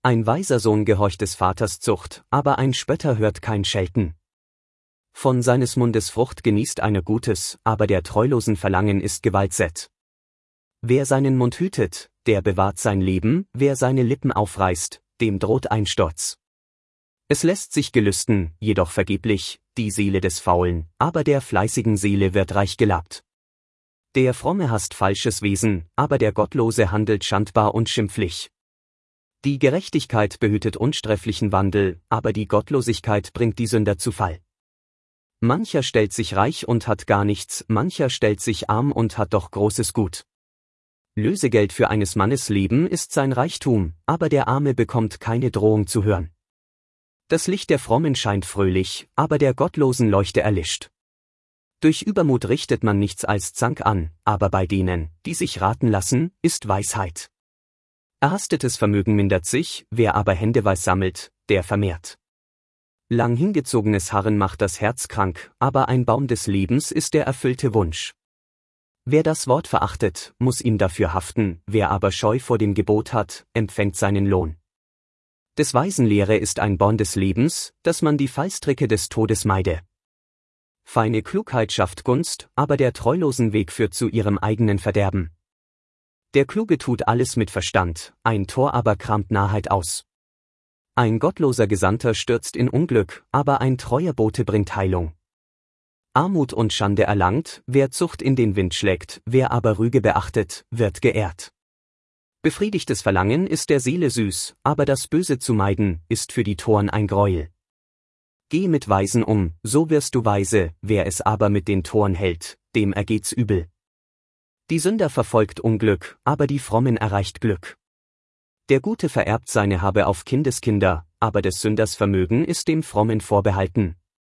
Ein weiser Sohn gehorcht des Vaters Zucht, aber ein Spötter hört kein Schelten. Von seines Mundes Frucht genießt einer Gutes, aber der treulosen Verlangen ist Gewaltsett. Wer seinen Mund hütet, der bewahrt sein Leben, wer seine Lippen aufreißt, dem droht ein Sturz. Es lässt sich gelüsten, jedoch vergeblich, die Seele des Faulen, aber der fleißigen Seele wird reich gelabt. Der Fromme hasst falsches Wesen, aber der Gottlose handelt schandbar und schimpflich. Die Gerechtigkeit behütet unsträflichen Wandel, aber die Gottlosigkeit bringt die Sünder zu Fall. Mancher stellt sich reich und hat gar nichts, mancher stellt sich arm und hat doch großes Gut. Lösegeld für eines Mannes Leben ist sein Reichtum, aber der Arme bekommt keine Drohung zu hören. Das Licht der Frommen scheint fröhlich, aber der Gottlosen Leuchte erlischt. Durch Übermut richtet man nichts als Zank an, aber bei denen, die sich raten lassen, ist Weisheit. Erhastetes Vermögen mindert sich, wer aber händeweiß sammelt, der vermehrt. Lang hingezogenes Harren macht das Herz krank, aber ein Baum des Lebens ist der erfüllte Wunsch. Wer das Wort verachtet, muss ihm dafür haften, wer aber Scheu vor dem Gebot hat, empfängt seinen Lohn. Des Weisen Lehre ist ein Born des Lebens, dass man die Fallstricke des Todes meide. Feine Klugheit schafft Gunst, aber der treulosen Weg führt zu ihrem eigenen Verderben. Der Kluge tut alles mit Verstand, ein Tor aber kramt Narrheit aus. Ein gottloser Gesandter stürzt in Unglück, aber ein treuer Bote bringt Heilung. Armut und Schande erlangt, wer Zucht in den Wind schlägt, wer aber Rüge beachtet, wird geehrt. Befriedigtes Verlangen ist der Seele süß, aber das Böse zu meiden, ist für die Toren ein Greuel. Geh mit Weisen um, so wirst du weise, wer es aber mit den Toren hält, dem ergeht's übel. Die Sünder verfolgt Unglück, aber die Frommen erreicht Glück. Der Gute vererbt seine Habe auf Kindeskinder, aber des Sünders Vermögen ist dem Frommen vorbehalten.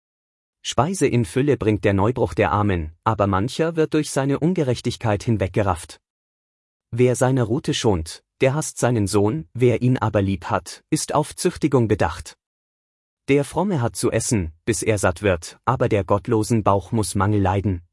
Speise in Fülle bringt der Neubruch der Armen, aber mancher wird durch seine Ungerechtigkeit hinweggerafft. Wer seine Rute schont, der hasst seinen Sohn, wer ihn aber lieb hat, ist auf Züchtigung bedacht. Der Fromme hat zu essen, bis er satt wird, aber der gottlosen Bauch muss Mangel leiden.